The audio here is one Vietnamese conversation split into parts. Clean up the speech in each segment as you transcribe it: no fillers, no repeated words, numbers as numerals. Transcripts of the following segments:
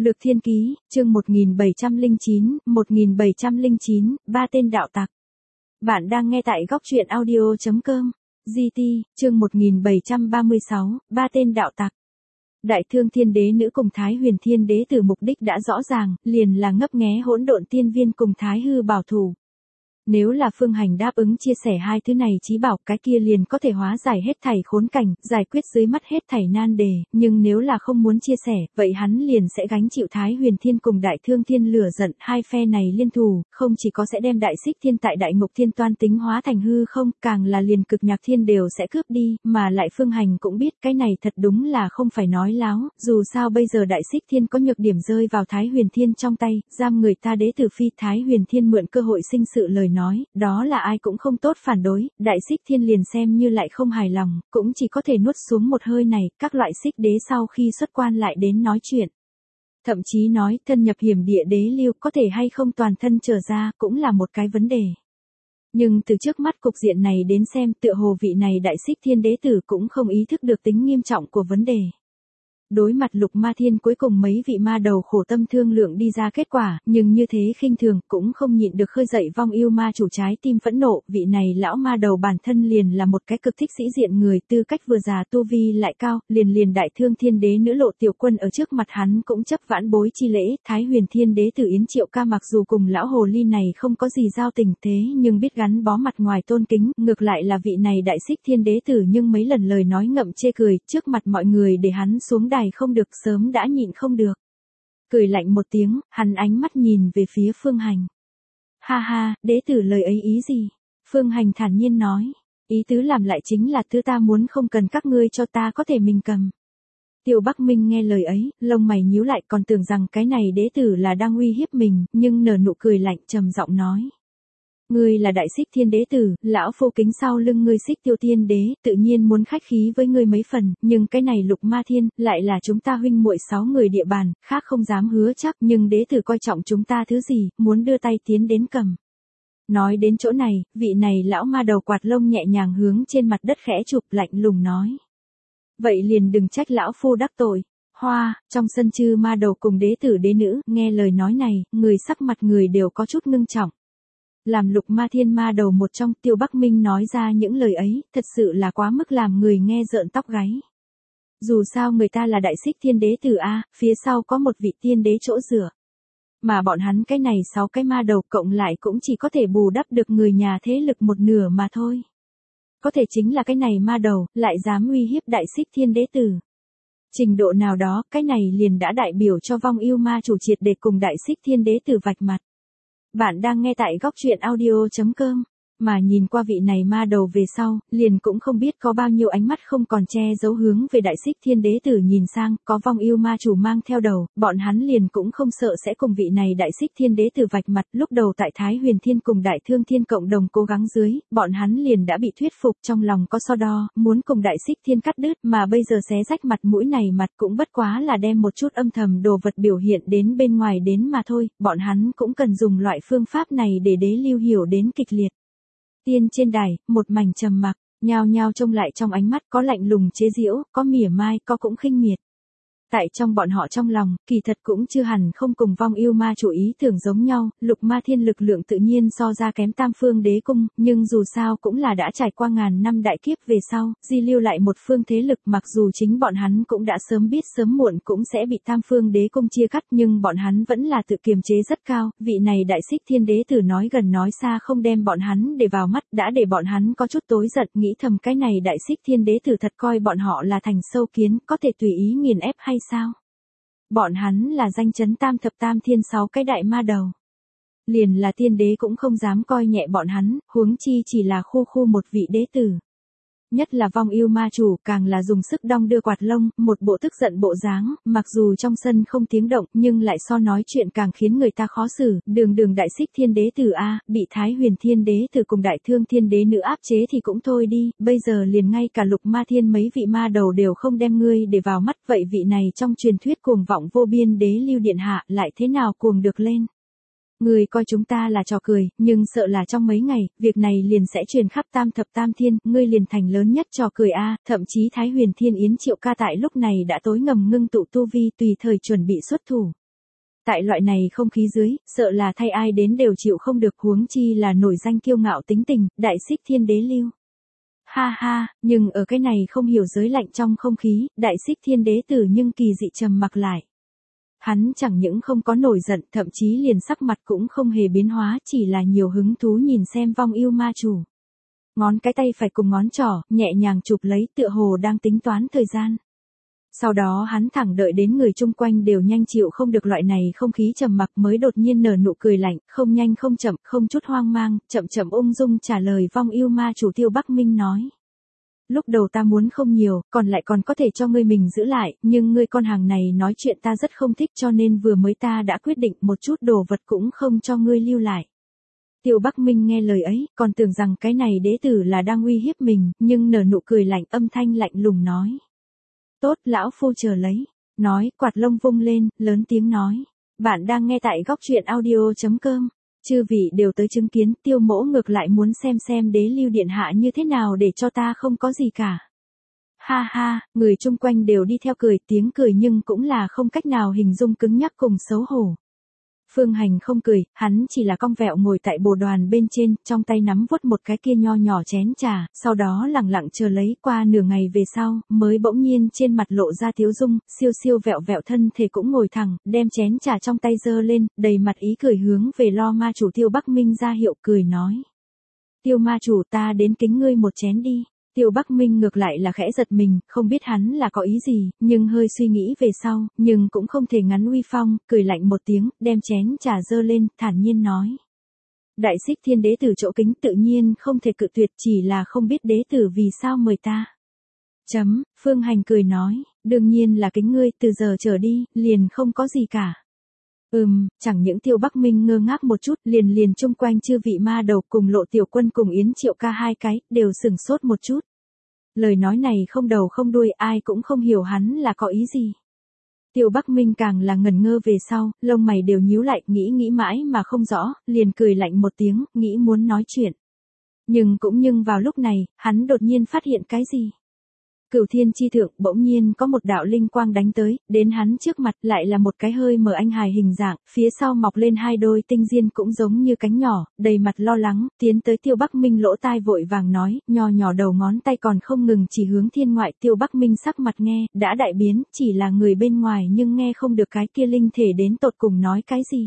Lược Thiên Ký, chương 1709, ba tên đạo tặc. Bạn đang nghe tại góc truyện audio.com. GT, chương 1736, ba tên đạo tặc. Đại Thương Thiên Đế nữ cùng Thái Huyền Thiên Đế tử mục đích đã rõ ràng, liền là ngấp nghé Hỗn Độn Tiên Viên cùng Thái Hư bảo thủ. Nếu là Phương Hành đáp ứng chia sẻ hai thứ này chí bảo, cái kia liền có thể hóa giải hết thảy khốn cảnh, giải quyết dưới mắt hết thảy nan đề, nhưng nếu là không muốn chia sẻ, vậy hắn liền sẽ gánh chịu Thái Huyền Thiên cùng Đại Thương Thiên lửa giận, hai phe này liên thủ, không chỉ có sẽ đem Đại Xích Thiên tại Đại Ngục Thiên toan tính hóa thành hư không, càng là liền Cực Nhạc Thiên đều sẽ cướp đi, mà lại Phương Hành cũng biết cái này thật đúng là không phải nói láo, dù sao bây giờ Đại Xích Thiên có nhược điểm rơi vào Thái Huyền Thiên trong tay, giam người ta đế tử phi Thái Huyền Thiên mượn cơ hội sinh sự lời nói, đó là ai cũng không tốt phản đối, Đại Xích Thiên liền xem như lại không hài lòng, cũng chỉ có thể nuốt xuống một hơi này, các loại xích đế sau khi xuất quan lại đến nói chuyện. Thậm chí nói thân nhập hiểm địa đế lưu có thể hay không toàn thân trở ra cũng là một cái vấn đề. Nhưng từ trước mắt cục diện này đến xem tựa hồ vị này Đại Xích Thiên đế tử cũng không ý thức được tính nghiêm trọng của vấn đề. Đối mặt Lục Ma Thiên cuối cùng mấy vị ma đầu khổ tâm thương lượng đi ra kết quả, nhưng như thế khinh thường cũng không nhịn được khơi dậy vong yêu ma chủ trái tim phẫn nộ, vị này lão ma đầu bản thân liền là một cái cực thích sĩ diện người, tư cách vừa già tu vi lại cao, liền Đại Thương Thiên đế nữ Lộ Tiểu Quân ở trước mặt hắn cũng chấp vãn bối chi lễ, Thái Huyền Thiên đế tử Yến Triệu Ca mặc dù cùng lão hồ ly này không có gì giao tình thế nhưng biết gắn bó mặt ngoài tôn kính, ngược lại là vị này Đại Xích Thiên đế tử nhưng mấy lần lời nói ngậm chê cười, trước mặt mọi người để hắn xuống đài không được, sớm đã nhịn không được. Cười lạnh một tiếng, hắn ánh mắt nhìn về phía Phương Hành. Ha ha, đế tử lời ấy ý gì? Phương Hành thản nhiên nói, ý tứ làm lại chính là thứ ta muốn không cần các ngươi cho ta có thể mình cầm. Tiêu Bắc Minh nghe lời ấy, lông mày nhíu lại còn tưởng rằng cái này đế tử là đang uy hiếp mình, nhưng nở nụ cười lạnh trầm giọng nói. Ngươi là Đại Xích Thiên đế tử, lão phu kính sau lưng ngươi Xích Tiêu Thiên đế, tự nhiên muốn khách khí với ngươi mấy phần, nhưng cái này Lục Ma Thiên, lại là chúng ta huynh muội 6 người địa bàn, khác không dám hứa chắc, nhưng đế tử coi trọng chúng ta thứ gì, muốn đưa tay tiến đến cầm. Nói đến chỗ này, vị này lão ma đầu quạt lông nhẹ nhàng hướng trên mặt đất khẽ chụp, lạnh lùng nói. Vậy liền đừng trách lão phu đắc tội. Hoa, trong sân chư ma đầu cùng đế tử đế nữ, nghe lời nói này, người sắc mặt người đều có chút ngưng trọng. Làm Lục Ma Thiên ma đầu một trong, Tiêu Bắc Minh nói ra những lời ấy, thật sự là quá mức làm người nghe rợn tóc gáy. Dù sao người ta là Đại Xích Thiên đế tử A, phía sau có một vị tiên đế chỗ dựa. Mà bọn hắn cái này 6 cái ma đầu cộng lại cũng chỉ có thể bù đắp được người nhà thế lực một nửa mà thôi. Có thể chính là cái này ma đầu, lại dám uy hiếp Đại Xích Thiên đế tử. Trình độ nào đó, cái này liền đã đại biểu cho vong yêu ma chủ triệt để cùng Đại Xích Thiên đế tử vạch mặt. Bạn đang nghe tại góc truyện audio.com, mà nhìn qua vị này ma đầu về sau, liền cũng không biết có bao nhiêu ánh mắt không còn che giấu hướng về Đại Xích Thiên đế tử nhìn sang, có vong yêu ma chủ mang theo đầu, bọn hắn liền cũng không sợ sẽ cùng vị này Đại Xích Thiên đế tử vạch mặt, lúc đầu tại Thái Huyền Thiên cùng Đại Thương Thiên cộng đồng cố gắng dưới, bọn hắn liền đã bị thuyết phục, trong lòng có so đo, muốn cùng Đại Xích Thiên cắt đứt, mà bây giờ xé rách mặt mũi này mặt cũng bất quá là đem một chút âm thầm đồ vật biểu hiện đến bên ngoài đến mà thôi, bọn hắn cũng cần dùng loại phương pháp này để đế lưu hiểu đến kịch liệt. Tiên trên đài, một mảnh trầm mặc, nhao nhao trông lại trong ánh mắt có lạnh lùng chế giễu, có mỉa mai, có cũng khinh miệt. Tại trong bọn họ trong lòng, kỳ thật cũng chưa hẳn không cùng vong yêu ma chủ ý tưởng giống nhau, Lục Ma Thiên lực lượng tự nhiên so ra kém Tam Phương đế cung, nhưng dù sao cũng là đã trải qua ngàn năm đại kiếp về sau, di lưu lại một phương thế lực, mặc dù chính bọn hắn cũng đã sớm biết sớm muộn cũng sẽ bị Tam Phương đế cung chia cắt, nhưng bọn hắn vẫn là tự kiềm chế rất cao, vị này Đại Xích Thiên đế tử nói gần nói xa không đem bọn hắn để vào mắt, đã để bọn hắn có chút tối giận, nghĩ thầm cái này Đại Xích Thiên đế tử thật coi bọn họ là thành sâu kiến, có thể tùy ý nghiền ép hay sao? Bọn hắn là danh chấn tam thập tam thiên 6 cái đại ma đầu. Liền là tiên đế cũng không dám coi nhẹ bọn hắn, huống chi chỉ là khu một vị đế tử. Nhất là vong yêu ma chủ, càng là dùng sức đong đưa quạt lông, một bộ tức giận bộ dáng, mặc dù trong sân không tiếng động, nhưng lại so nói chuyện càng khiến người ta khó xử, đường Đại Xích Thiên đế tử A, bị Thái Huyền Thiên đế tử cùng Đại Thương Thiên đế nữ áp chế thì cũng thôi đi, bây giờ liền ngay cả Lục Ma Thiên mấy vị ma đầu đều không đem ngươi để vào mắt, vậy vị này trong truyền thuyết cuồng vọng vô biên đế lưu điện hạ lại thế nào cuồng được lên. Người coi chúng ta là trò cười, nhưng sợ là trong mấy ngày, việc này liền sẽ truyền khắp tam thập tam thiên, ngươi liền thành lớn nhất trò cười a, thậm chí Thái Huyền Thiên Yến Triệu Ca tại lúc này đã tối ngầm ngưng tụ tu vi tùy thời chuẩn bị xuất thủ. Tại loại này không khí dưới, sợ là thay ai đến đều chịu không được, huống chi là nổi danh kiêu ngạo tính tình, đại xích thiên đế lưu. Ha ha, nhưng ở cái này không hiểu giới lạnh trong không khí, đại xích thiên đế tử nhưng kỳ dị trầm mặc lại. Hắn chẳng những không có nổi giận, thậm chí liền sắc mặt cũng không hề biến hóa, chỉ là nhiều hứng thú nhìn xem vong yêu ma chủ. Ngón cái tay phải cùng ngón trỏ, nhẹ nhàng chụp lấy, tựa hồ đang tính toán thời gian. Sau đó hắn thẳng đợi đến người chung quanh đều nhanh chịu không được loại này không khí trầm mặc mới đột nhiên nở nụ cười lạnh, không nhanh không chậm, không chút hoang mang, chậm chậm ung dung trả lời vong yêu ma chủ Tiêu Bắc Minh nói. Lúc đầu ta muốn không nhiều, còn lại còn có thể cho ngươi mình giữ lại, nhưng ngươi con hàng này nói chuyện ta rất không thích cho nên vừa mới ta đã quyết định một chút đồ vật cũng không cho ngươi lưu lại. Tiêu Bắc Minh nghe lời ấy, còn tưởng rằng cái này đế tử là đang uy hiếp mình, nhưng nở nụ cười lạnh, âm thanh lạnh lùng nói. Tốt, lão phu chờ lấy. Nói, quạt lông vung lên, lớn tiếng nói. Bạn đang nghe tại góc truyện audio.com. Chư vị đều tới chứng kiến, Tiêu mỗ ngược lại muốn xem đế lưu điện hạ như thế nào để cho ta không có gì cả. Ha ha, người chung quanh đều đi theo cười, tiếng cười nhưng cũng là không cách nào hình dung cứng nhắc cùng xấu hổ. Phương Hành không cười, hắn chỉ là cong vẹo ngồi tại bồ đoàn bên trên, trong tay nắm vuốt một cái kia nho nhỏ chén trà, sau đó lẳng lặng chờ lấy, qua nửa ngày về sau, mới bỗng nhiên trên mặt lộ ra tiếu dung, siêu siêu vẹo vẹo thân thể cũng ngồi thẳng, đem chén trà trong tay giơ lên, đầy mặt ý cười hướng về lo ma chủ Tiêu Bắc Minh ra hiệu, cười nói. Tiêu ma chủ, ta đến kính ngươi một chén đi. Tiêu Bắc Minh ngược lại là khẽ giật mình, không biết hắn là có ý gì, nhưng hơi suy nghĩ về sau, nhưng cũng không thể ngắn uy phong, cười lạnh một tiếng, đem chén trà dơ lên, thản nhiên nói. Đại xích thiên đế tử chỗ kính tự nhiên không thể cự tuyệt, chỉ là không biết đế tử vì sao mời ta. Phương Hành cười nói, đương nhiên là kính ngươi, từ giờ trở đi, liền không có gì cả. Chẳng những Tiêu Bắc Minh ngơ ngác một chút, liền chung quanh chư vị ma đầu cùng Lộ Tiểu Quân cùng Yến Triệu Ca hai cái, đều sửng sốt một chút. Lời nói này không đầu không đuôi, ai cũng không hiểu hắn là có ý gì. Tiêu Bắc Minh càng là ngẩn ngơ về sau, lông mày đều nhíu lại, nghĩ mãi mà không rõ, liền cười lạnh một tiếng, nghĩ muốn nói chuyện. Nhưng vào lúc này, hắn đột nhiên phát hiện cái gì? Cửu thiên chi thượng, bỗng nhiên có một đạo linh quang đánh tới, đến hắn trước mặt lại là một cái hơi mở anh hài hình dạng, phía sau mọc lên hai đôi tinh diên cũng giống như cánh nhỏ, đầy mặt lo lắng, tiến tới Tiêu Bắc Minh lỗ tai vội vàng nói, nho nhỏ đầu ngón tay còn không ngừng chỉ hướng thiên ngoại. Tiêu Bắc Minh sắc mặt nghe, đã đại biến, chỉ là người bên ngoài nhưng nghe không được cái kia linh thể đến tột cùng nói cái gì.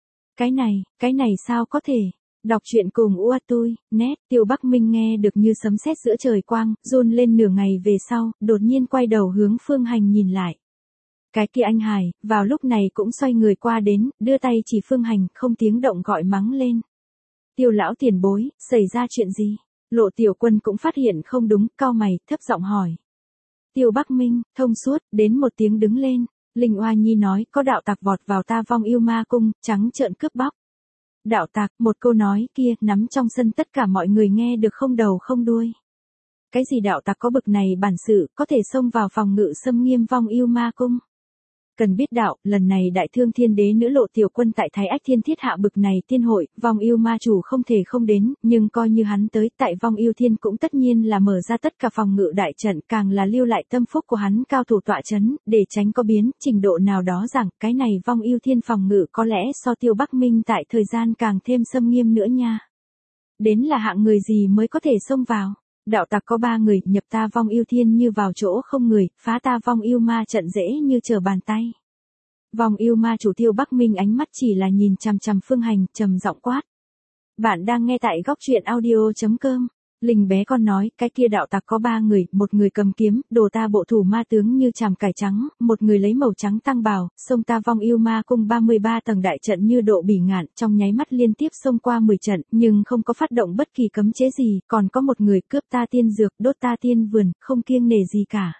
Cái này sao có thể? Đọc truyện cùng Uatui, net, Tiêu Bắc Minh nghe được như sấm sét giữa trời quang, run lên nửa ngày về sau, đột nhiên quay đầu hướng Phương Hành nhìn lại. Cái kia anh hài, vào lúc này cũng xoay người qua đến, đưa tay chỉ Phương Hành, không tiếng động gọi mắng lên. Tiêu lão tiền bối, xảy ra chuyện gì? Lộ Tiểu Quân cũng phát hiện không đúng, cau mày, thấp giọng hỏi. Tiêu Bắc Minh, thông suốt, đến một tiếng đứng lên. Linh Oa Nhi nói, có đạo tặc vọt vào ta vong yêu ma cung, trắng trợn cướp bóc. Đạo tặc, một câu nói kia, nắm trong sân tất cả mọi người nghe được không đầu không đuôi. Cái gì đạo tặc có bực này bản sự, có thể xông vào phòng ngự xâm nghiêm vong yêu ma cung? Cần biết đạo, lần này đại thương thiên đế nữ Lộ Tiểu Quân tại Thái Ách Thiên thiết hạ bực này tiên hội, vong yêu ma chủ không thể không đến, nhưng coi như hắn tới, tại vong yêu thiên cũng tất nhiên là mở ra tất cả phòng ngự đại trận, càng là lưu lại tâm phúc của hắn cao thủ tọa chấn, để tránh có biến, trình độ nào đó rằng, cái này vong yêu thiên phòng ngự có lẽ so Tiêu Bắc Minh tại thời gian càng thêm xâm nghiêm nữa nha. Đến là hạng người gì mới có thể xông vào? Đạo tặc có 3 người, nhập ta vong yêu thiên như vào chỗ không người, phá ta vong yêu ma trận dễ như trở bàn tay. Vong yêu ma chủ Tiêu Bắc Minh ánh mắt chỉ là nhìn chằm chằm Phương Hành, trầm giọng quát. Bạn đang nghe tại góc truyện audio.com. Linh bé con nói, cái kia đạo tặc có 3 người, một người cầm kiếm, đồ ta bộ thủ ma tướng như chàm cải trắng, một người lấy màu trắng tăng bào, xông ta vong yêu ma cung 33 tầng đại trận như độ bỉ ngạn, trong nháy mắt liên tiếp xông qua 10 trận, nhưng không có phát động bất kỳ cấm chế gì, còn có một người cướp ta tiên dược, đốt ta tiên vườn, không kiêng nể gì cả.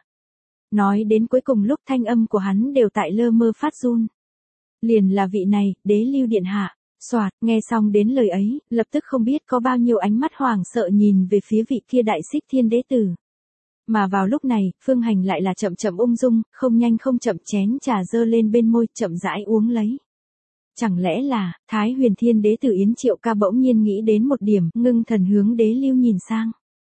Nói đến cuối cùng lúc thanh âm của hắn đều tại lơ mơ phát run. Liền là vị này, đế lưu điện hạ. Soạt, nghe xong đến lời ấy, lập tức không biết có bao nhiêu ánh mắt hoảng sợ nhìn về phía vị kia đại xích thiên đế tử. Mà vào lúc này, Phương Hành lại là chậm chậm ung dung, không nhanh không chậm chén trà dơ lên bên môi, chậm rãi uống lấy. Chẳng lẽ là, Thái Huyền Thiên đế tử Yến Triệu Ca bỗng nhiên nghĩ đến một điểm, ngưng thần hướng đế lưu nhìn sang.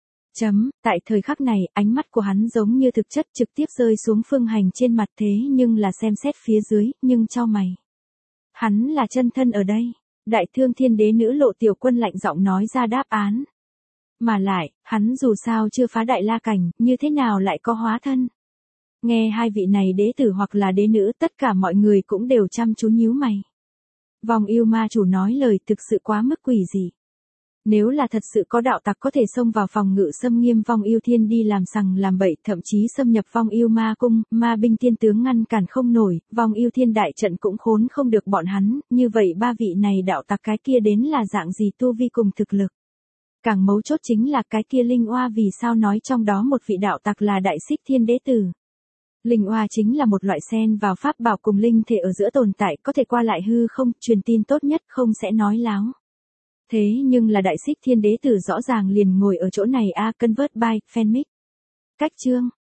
Tại thời khắc này, ánh mắt của hắn giống như thực chất trực tiếp rơi xuống Phương Hành trên mặt thế nhưng là xem xét phía dưới, nhưng chau mày. Hắn là chân thân ở đây. Đại thương thiên đế nữ Lộ Tiểu Quân lạnh giọng nói ra đáp án. Mà lại, hắn dù sao chưa phá đại la cảnh, như thế nào lại có hóa thân? Nghe hai vị này đế tử hoặc là đế nữ, tất cả mọi người cũng đều chăm chú nhíu mày. Vong yêu ma chủ nói lời thực sự quá mức quỷ dị. Nếu là thật sự có đạo tặc có thể xông vào phòng ngự xâm nghiêm vong yêu thiên đi làm sằng làm bậy, thậm chí xâm nhập vong yêu ma cung, ma binh tiên tướng ngăn cản không nổi, vong yêu thiên đại trận cũng khốn không được bọn hắn, như vậy ba vị này đạo tặc cái kia đến là dạng gì tu vi cùng thực lực. Càng mấu chốt chính là cái kia linh oa vì sao nói trong đó một vị đạo tặc là đại xích thiên đế tử. Linh oa chính là một loại sen vào pháp bảo cùng linh thể ở giữa tồn tại, có thể qua lại hư không, truyền tin tốt nhất không sẽ nói láo. Thế nhưng là đại xích thiên đế tử rõ ràng liền ngồi ở chỗ này a convert by, fanmic. Cách chương.